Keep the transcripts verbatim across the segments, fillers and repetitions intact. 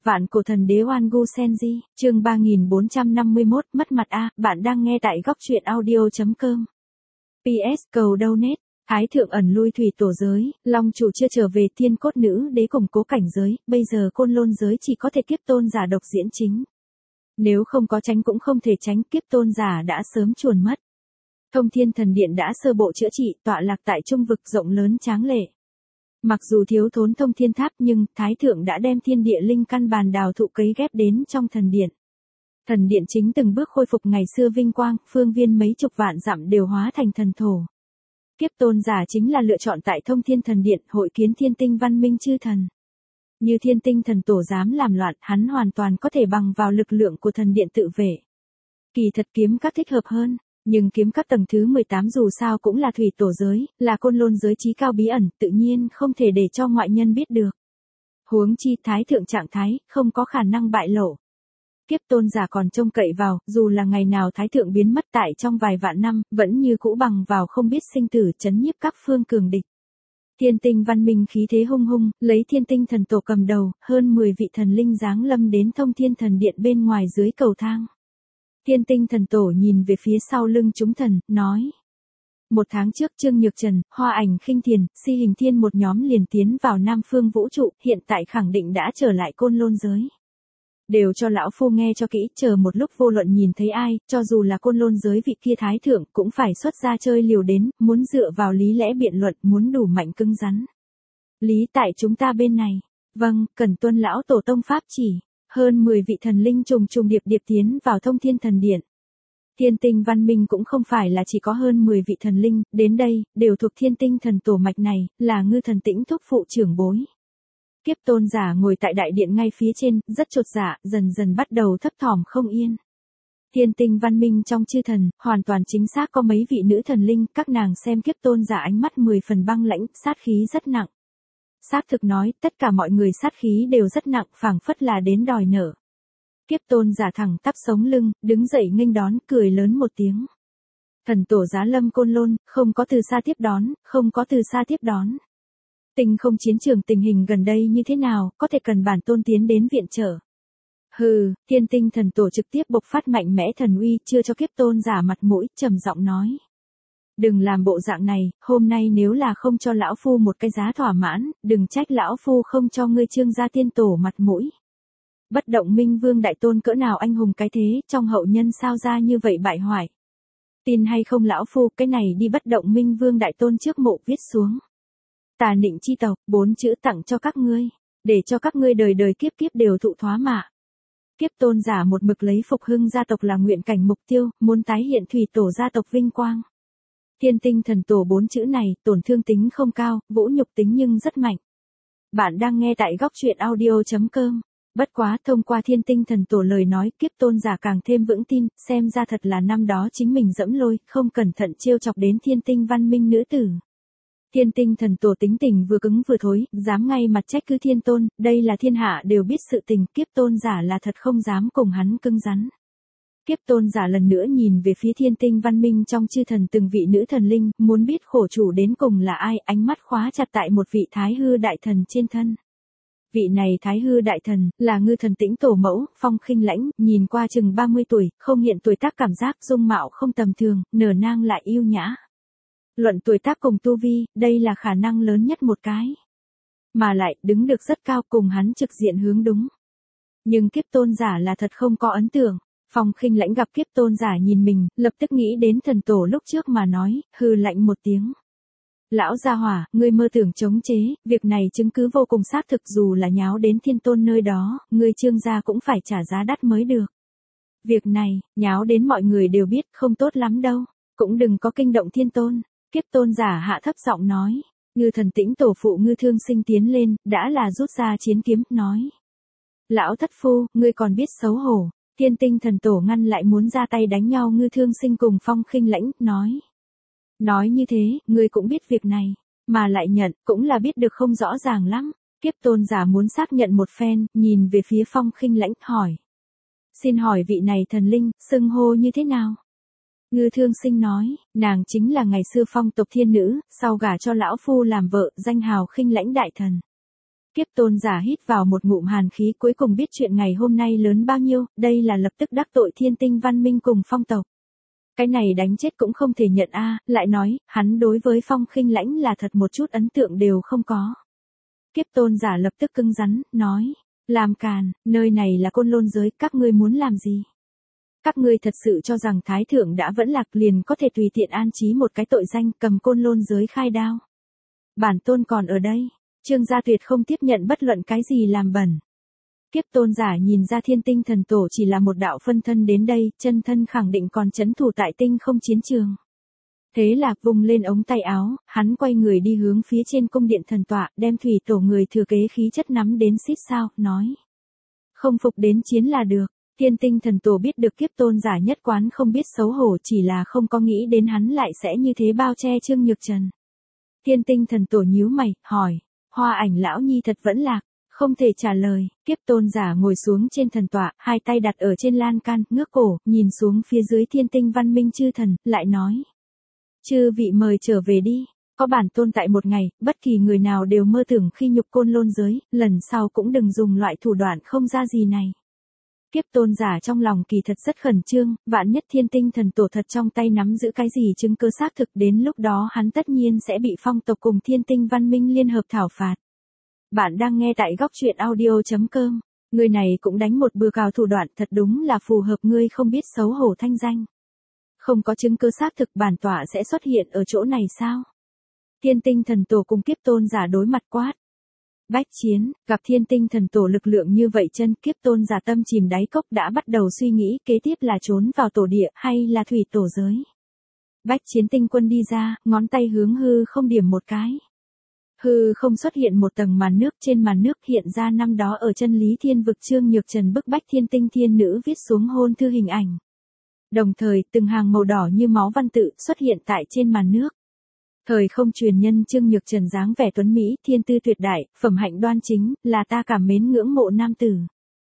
Vạn cổ thần đế Oan Gu Senji, chương ba nghìn bốn trăm năm mươi mốt, mất mặt a, bạn đang nghe tại góc truyện audio chấm com. pê ét cầu donate, Thái thượng ẩn lui thủy tổ giới, Long chủ chưa trở về, thiên cốt nữ đế củng cố cảnh giới, bây giờ côn lôn giới chỉ có thể kiếp tôn giả độc diễn chính. Nếu không có tránh cũng không thể tránh, kiếp tôn giả đã sớm chuồn mất. Thông Thiên Thần Điện đã sơ bộ chữa trị, tọa lạc tại trung vực rộng lớn tráng lệ. Mặc dù thiếu thốn thông thiên tháp nhưng Thái thượng đã đem thiên địa linh căn bàn đào thụ cấy ghép đến trong thần điện. Thần điện chính từng bước khôi phục ngày xưa vinh quang, phương viên mấy chục vạn dặm đều hóa thành thần thổ. Kiếp tôn giả chính là lựa chọn tại Thông Thiên Thần Điện, hội kiến thiên tinh văn minh chư thần. Như thiên tinh thần tổ dám làm loạn, hắn hoàn toàn có thể bằng vào lực lượng của thần điện tự vệ. Kỳ thật kiếm các thích hợp hơn. Nhưng kiếm các tầng thứ mười tám dù sao cũng là thủy tổ giới, là côn lôn giới trí cao bí ẩn, tự nhiên không thể để cho ngoại nhân biết được. Huống chi Thái thượng trạng thái, không có khả năng bại lộ. Kiếp tôn giả còn trông cậy vào, dù là ngày nào Thái thượng biến mất tại trong vài vạn năm, vẫn như cũ bằng vào không biết sinh tử chấn nhiếp các phương cường địch. Thiên tinh văn minh khí thế hung hung, lấy thiên tinh thần tổ cầm đầu, hơn mười vị thần linh giáng lâm đến Thông Thiên Thần Điện bên ngoài dưới cầu thang. Thiên tinh thần tổ nhìn về phía sau lưng chúng thần, nói. Một tháng trước Trương Nhược Trần, Hoa Ảnh Khinh Thiền, Si Hình Thiên một nhóm liền tiến vào Nam Phương vũ trụ, hiện tại khẳng định đã trở lại côn lôn giới. Đều cho lão phu nghe cho kỹ, chờ một lúc vô luận nhìn thấy ai, cho dù là côn lôn giới vị kia thái thượng, cũng phải xuất ra chơi liều đến, muốn dựa vào lý lẽ biện luận, muốn đủ mạnh cứng rắn. Lý tại chúng ta bên này. Vâng, cần tuân lão tổ tông pháp chỉ. Hơn mười vị thần linh trùng trùng điệp điệp tiến vào Thông Thiên Thần Điện. Thiên tinh văn minh cũng không phải là chỉ có hơn mười vị thần linh, đến đây, đều thuộc thiên tinh thần tổ mạch này, là ngư thần tĩnh thúc phụ trưởng bối. Kiếp tôn giả ngồi tại đại điện ngay phía trên, rất chột dạ, dần dần bắt đầu thấp thỏm không yên. Thiên tinh văn minh trong chư thần, hoàn toàn chính xác có mấy vị nữ thần linh, các nàng xem kiếp tôn giả ánh mắt mười phần băng lãnh, sát khí rất nặng. Xác thực nói, tất cả mọi người sát khí đều rất nặng, phảng phất là đến đòi nợ. Kiếp tôn giả thẳng tắp sống lưng, đứng dậy nghênh đón, cười lớn một tiếng. Thần tổ giá lâm côn lôn, không có từ xa tiếp đón, không có từ xa tiếp đón. Tình không chiến trường tình hình gần đây như thế nào, có thể cần bản tôn tiến đến viện trợ. Hừ, thiên tinh thần tổ trực tiếp bộc phát mạnh mẽ thần uy, chưa cho kiếp tôn giả mặt mũi, trầm giọng nói. Đừng làm bộ dạng này, hôm nay nếu là không cho lão phu một cái giá thỏa mãn, đừng trách lão phu không cho ngươi Trương gia tiên tổ mặt mũi. Bất động minh vương đại tôn cỡ nào anh hùng cái thế, trong hậu nhân sao ra như vậy bại hoại. Tin hay không lão phu, cái này đi bất động minh vương đại tôn trước mộ viết xuống. Tà nịnh chi tộc, bốn chữ tặng cho các ngươi, để cho các ngươi đời đời kiếp kiếp đều thụ thoá mạ. Kiếp tôn giả một mực lấy phục hưng gia tộc là nguyện cảnh mục tiêu, muốn tái hiện thủy tổ gia tộc vinh quang. Thiên tinh thần tổ bốn chữ này, tổn thương tính không cao, vũ nhục tính nhưng rất mạnh. Bạn đang nghe tại góc truyện audio chấm com. Bất quá thông qua thiên tinh thần tổ lời nói, kiếp tôn giả càng thêm vững tin, xem ra thật là năm đó chính mình dẫm lôi, không cẩn thận trêu chọc đến thiên tinh văn minh nữ tử. Thiên tinh thần tổ tính tình vừa cứng vừa thối, dám ngay mặt trách cứ thiên tôn, đây là thiên hạ đều biết sự tình, kiếp tôn giả là thật không dám cùng hắn cứng rắn. Kiếp tôn giả lần nữa nhìn về phía thiên tinh văn minh trong chư thần từng vị nữ thần linh, muốn biết khổ chủ đến cùng là ai, ánh mắt khóa chặt tại một vị thái hư đại thần trên thân. Vị này thái hư đại thần, là ngư thần tĩnh tổ mẫu, Phong Khinh Lãnh, nhìn qua chừng ba mươi tuổi, không hiện tuổi tác cảm giác, dung mạo không tầm thường, nở nang lại yêu nhã. Luận tuổi tác cùng tu vi, đây là khả năng lớn nhất một cái. Mà lại, đứng được rất cao cùng hắn trực diện hướng đúng. Nhưng kiếp tôn giả là thật không có ấn tượng. Phong Khinh Lãnh gặp kiếp tôn giả nhìn mình, lập tức nghĩ đến thần tổ lúc trước mà nói, hừ lạnh một tiếng. Lão gia hỏa, ngươi mơ tưởng chống chế, việc này chứng cứ vô cùng xác thực, dù là nháo đến thiên tôn nơi đó, ngươi Trương gia cũng phải trả giá đắt mới được. Việc này, nháo đến mọi người đều biết, không tốt lắm đâu, cũng đừng có kinh động thiên tôn. Kiếp tôn giả hạ thấp giọng nói, ngư thần tĩnh tổ phụ Ngư Thương Sinh tiến lên, đã là rút ra chiến kiếm, nói. Lão thất phu, ngươi còn biết xấu hổ. Thiên tinh thần tổ ngăn lại muốn ra tay đánh nhau Ngư Thương Sinh cùng Phong Khinh Lãnh, nói. Nói như thế, ngươi cũng biết việc này, mà lại nhận, cũng là biết được không rõ ràng lắm. Kiếp tôn giả muốn xác nhận một phen, nhìn về phía Phong Khinh Lãnh, hỏi. Xin hỏi vị này thần linh, xưng hô như thế nào? Ngư Thương Sinh nói, nàng chính là ngày xưa phong tộc thiên nữ, sau gả cho lão phu làm vợ, danh hào Khinh Lãnh đại thần. Kiếp tôn giả hít vào một ngụm hàn khí, cuối cùng biết chuyện ngày hôm nay lớn bao nhiêu, đây là lập tức đắc tội thiên tinh văn minh cùng phong tộc. Cái này đánh chết cũng không thể nhận a, lại nói, hắn đối với Phong Khinh Lãnh là thật một chút ấn tượng đều không có. Kiếp tôn giả lập tức cứng rắn, nói, làm càn, nơi này là Côn Lôn giới, các ngươi muốn làm gì? Các ngươi thật sự cho rằng Thái Thượng đã vẫn lạc liền có thể tùy tiện an trí một cái tội danh cầm Côn Lôn giới khai đao. Bản tôn còn ở đây, Trương gia tuyệt không tiếp nhận bất luận cái gì làm bẩn. Kiếp tôn giả nhìn ra thiên tinh thần tổ chỉ là một đạo phân thân đến đây, chân thân khẳng định còn chấn thủ tại tinh không chiến trường. Thế là vùng lên ống tay áo, hắn quay người đi hướng phía trên cung điện thần tọa, đem thủy tổ người thừa kế khí chất nắm đến xít sao, nói. Không phục đến chiến là được. Thiên tinh thần tổ biết được kiếp tôn giả nhất quán không biết xấu hổ, chỉ là không có nghĩ đến hắn lại sẽ như thế bao che Trương Nhược Trần. Thiên tinh thần tổ nhíu mày, hỏi, Hoa Ảnh lão nhi thật vẫn lạc, không thể trả lời. Kiếp tôn giả ngồi xuống trên thần tọa, hai tay đặt ở trên lan can, ngước cổ, nhìn xuống phía dưới thiên tinh văn minh chư thần, lại nói. Chư vị mời trở về đi, có bản tôn tại một ngày, bất kỳ người nào đều mơ tưởng khi nhục Côn Lôn giới, lần sau cũng đừng dùng loại thủ đoạn không ra gì này. Kiếp tôn giả trong lòng kỳ thật rất khẩn trương, vạn nhất thiên tinh thần tổ thật trong tay nắm giữ cái gì chứng cứ xác thực, đến lúc đó hắn tất nhiên sẽ bị phong tộc cùng thiên tinh văn minh liên hợp thảo phạt. Bạn đang nghe tại góc truyện audio chấm com, người này cũng đánh một bừa cào thủ đoạn, thật đúng là phù hợp ngươi không biết xấu hổ thanh danh. Không có chứng cứ xác thực, bản tọa sẽ xuất hiện ở chỗ này sao? Thiên tinh thần tổ cùng kiếp tôn giả đối mặt quát. Bách chiến, gặp thiên tinh thần tổ lực lượng như vậy, chân kiếp tôn giả tâm chìm đáy cốc, đã bắt đầu suy nghĩ kế tiếp là trốn vào tổ địa hay là thủy tổ giới. Bách chiến tinh quân đi ra, ngón tay hướng hư không điểm một cái. Hư không xuất hiện một tầng màn nước, trên màn nước hiện ra năm đó ở chân lý thiên vực Trương Nhược Trần bức bách thiên tinh thiên nữ viết xuống hôn thư hình ảnh. Đồng thời, từng hàng màu đỏ như máu văn tự xuất hiện tại trên màn nước. Thời không truyền nhân Trương Nhược Trần dáng vẻ tuấn Mỹ, thiên tư tuyệt đại, phẩm hạnh đoan chính, là ta cảm mến ngưỡng mộ nam tử.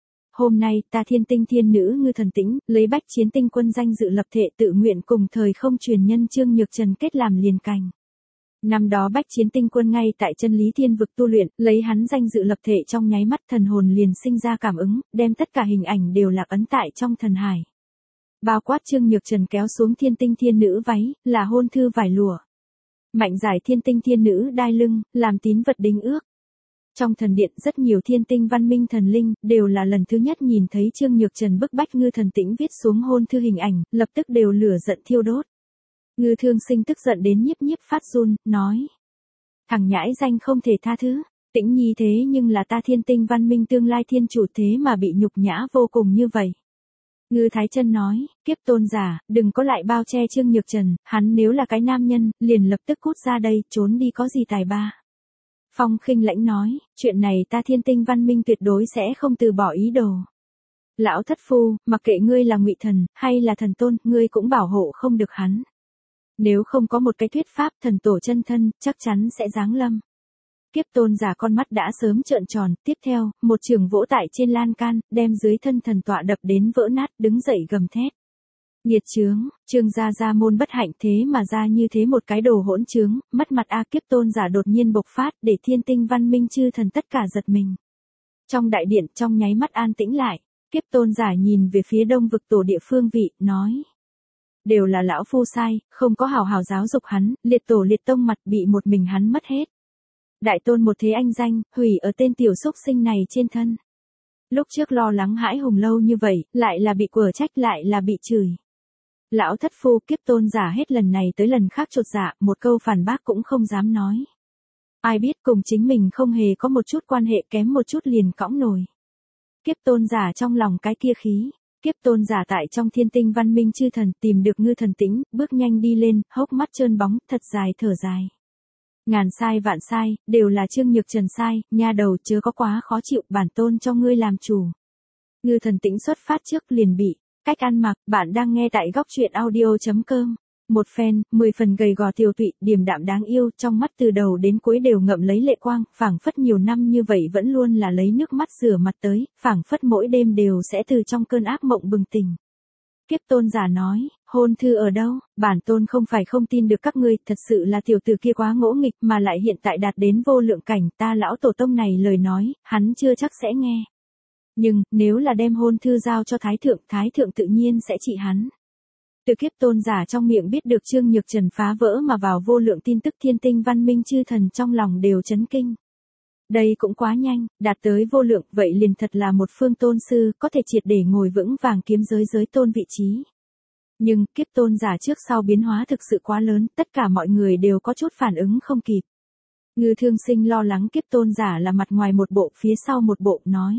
Hôm nay, ta thiên tinh thiên nữ Ngư Thần Tĩnh, lấy bách chiến tinh quân danh dự lập thể tự nguyện cùng thời không truyền nhân Trương Nhược Trần kết làm liền cành. Năm đó bách chiến tinh quân ngay tại chân lý thiên vực tu luyện, lấy hắn danh dự lập thể trong nháy mắt thần hồn liền sinh ra cảm ứng, đem tất cả hình ảnh đều lạc ấn tại trong thần hải. Bao quát Trương Nhược Trần kéo xuống thiên tinh thiên nữ váy, là hôn thư vải lụa. Mạnh giải thiên tinh thiên nữ đai lưng, làm tín vật đính ước. Trong thần điện rất nhiều thiên tinh văn minh thần linh, đều là lần thứ nhất nhìn thấy Trương Nhược Trần bức bách Ngư Thần Tĩnh viết xuống hôn thư hình ảnh, lập tức đều lửa giận thiêu đốt. Ngư Thương Sinh tức giận đến nhiếp nhiếp phát run, nói. Thằng nhãi danh không thể tha thứ, Tĩnh nhi thế nhưng là ta thiên tinh văn minh tương lai thiên chủ, thế mà bị nhục nhã vô cùng như vậy. Ngư Thái Chân nói, kiếp tôn giả, đừng có lại bao che Trương Nhược Trần, hắn nếu là cái nam nhân, liền lập tức cút ra đây, trốn đi có gì tài ba. Phong Khinh Lãnh nói, chuyện này ta thiên tinh văn minh tuyệt đối sẽ không từ bỏ ý đồ. Lão thất phu, mặc kệ ngươi là ngụy thần, hay là thần tôn, ngươi cũng bảo hộ không được hắn. Nếu không có một cái thuyết pháp thần tổ chân thân, chắc chắn sẽ giáng lâm. Kiếp tôn giả con mắt đã sớm trợn tròn, tiếp theo, một trường vỗ tại trên lan can, đem dưới thân thần tọa đập đến vỡ nát, đứng dậy gầm thét. Nghiệt chướng, Trương gia gia môn bất hạnh, thế mà ra như thế một cái đồ hỗn chướng, mất mặt a. Kiếp tôn giả đột nhiên bộc phát, để thiên tinh văn minh chư thần tất cả giật mình. Trong đại điện, trong nháy mắt an tĩnh lại, kiếp tôn giả nhìn về phía đông vực tổ địa phương vị, nói. Đều là lão phu sai, không có hào hào giáo dục hắn, liệt tổ liệt tông mặt bị một mình hắn mất hết. Đại tôn một thế anh danh, hủy ở tên tiểu xúc sinh này trên thân. Lúc trước lo lắng hãi hùng lâu như vậy, lại là bị quở trách, lại là bị chửi. Lão thất phu, kiếp tôn giả hết lần này tới lần khác chột dạ, một câu phản bác cũng không dám nói. Ai biết cùng chính mình không hề có một chút quan hệ, kém một chút liền cõng nổi. Kiếp tôn giả trong lòng cái kia khí. Kiếp tôn giả tại trong thiên tinh văn minh chư thần tìm được Ngư Thần Tĩnh, bước nhanh đi lên, hốc mắt trơn bóng, thật dài thở dài. Ngàn sai vạn sai, đều là Trương Nhược Trần sai, nha đầu chớ có quá khó chịu, bản tôn cho ngươi làm chủ. Ngư Thần Tĩnh xuất phát trước liền bị, cách ăn mặc, bạn đang nghe tại góc truyện audio chấm com. Một fan, mười phần gầy gò tiều tụy, điềm đạm đáng yêu, trong mắt từ đầu đến cuối đều ngậm lấy lệ quang, phảng phất nhiều năm như vậy vẫn luôn là lấy nước mắt rửa mặt tới, phảng phất mỗi đêm đều sẽ từ trong cơn ác mộng bừng tỉnh. Kiếp tôn giả nói, hôn thư ở đâu, bản tôn không phải không tin được các ngươi, thật sự là tiểu tử kia quá ngỗ nghịch mà lại hiện tại đạt đến vô lượng cảnh, ta lão tổ tông này lời nói, hắn chưa chắc sẽ nghe. Nhưng, nếu là đem hôn thư giao cho Thái Thượng, Thái Thượng tự nhiên sẽ trị hắn. Từ kiếp tôn giả trong miệng biết được Trương Nhược Trần phá vỡ mà vào vô lượng tin tức thiên tinh văn minh chư thần trong lòng đều chấn kinh. Đây cũng quá nhanh, đạt tới vô lượng, vậy liền thật là một phương tôn sư, có thể triệt để ngồi vững vàng kiếm giới giới tôn vị trí. Nhưng, kiếp tôn giả trước sau biến hóa thực sự quá lớn, tất cả mọi người đều có chút phản ứng không kịp. Ngư Thương Sinh lo lắng kiếp tôn giả là mặt ngoài một bộ phía sau một bộ, nói.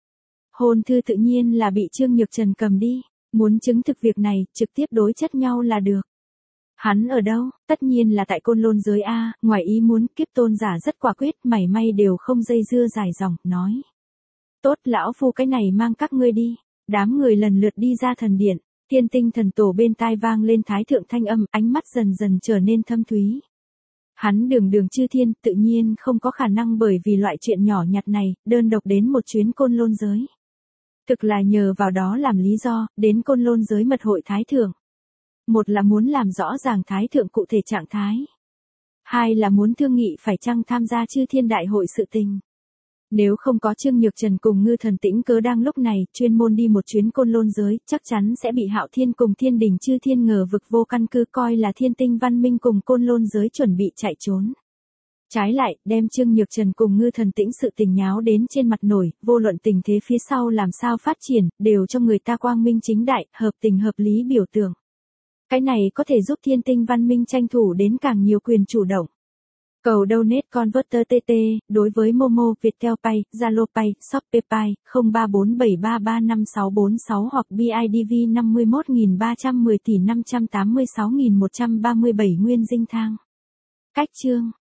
Hôn thư tự nhiên là bị Trương Nhược Trần cầm đi, muốn chứng thực việc này, trực tiếp đối chất nhau là được. Hắn ở đâu, tất nhiên là tại Côn Lôn giới A, ngoài ý muốn, kiếp tôn giả rất quả quyết, mảy may đều không dây dưa dài dòng, nói. Tốt, lão phu cái này mang các ngươi đi, đám người lần lượt đi ra thần điện, thiên tinh thần tổ bên tai vang lên Thái Thượng thanh âm, ánh mắt dần dần trở nên thâm thúy. Hắn đường đường chư thiên, tự nhiên không có khả năng bởi vì loại chuyện nhỏ nhặt này, đơn độc đến một chuyến Côn Lôn giới. Thực là nhờ vào đó làm lý do, đến Côn Lôn giới mật hội Thái Thượng. Một là muốn làm rõ ràng Thái Thượng cụ thể trạng thái. Hai là muốn thương nghị phải chăng tham gia chư thiên đại hội sự tình. Nếu không có Trương Nhược Trần cùng Ngư Thần Tĩnh Cớ đang lúc này, chuyên môn đi một chuyến Côn Lôn giới, chắc chắn sẽ bị Hạo Thiên cùng Thiên Đình chư thiên ngờ vực vô căn cứ coi là thiên tinh văn minh cùng Côn Lôn giới chuẩn bị chạy trốn. Trái lại, đem Trương Nhược Trần cùng Ngư Thần Tĩnh sự tình nháo đến trên mặt nổi, vô luận tình thế phía sau làm sao phát triển, đều cho người ta quang minh chính đại, hợp tình hợp lý biểu tượng. Cái này có thể giúp thiên tinh văn minh tranh thủ đến càng nhiều quyền chủ động. Cầu donate converter tê tê, đối với Momo, Viettel Pay, Zalo Pay, Shopee Pay, không ba bốn bảy ba ba năm sáu bốn sáu hoặc bê i đê vê năm mươi mốt nghìn ba trăm mười tỷ năm trăm tám mươi sáu nghìn một trăm ba mươi bảy nguyên dinh thang. Cách chương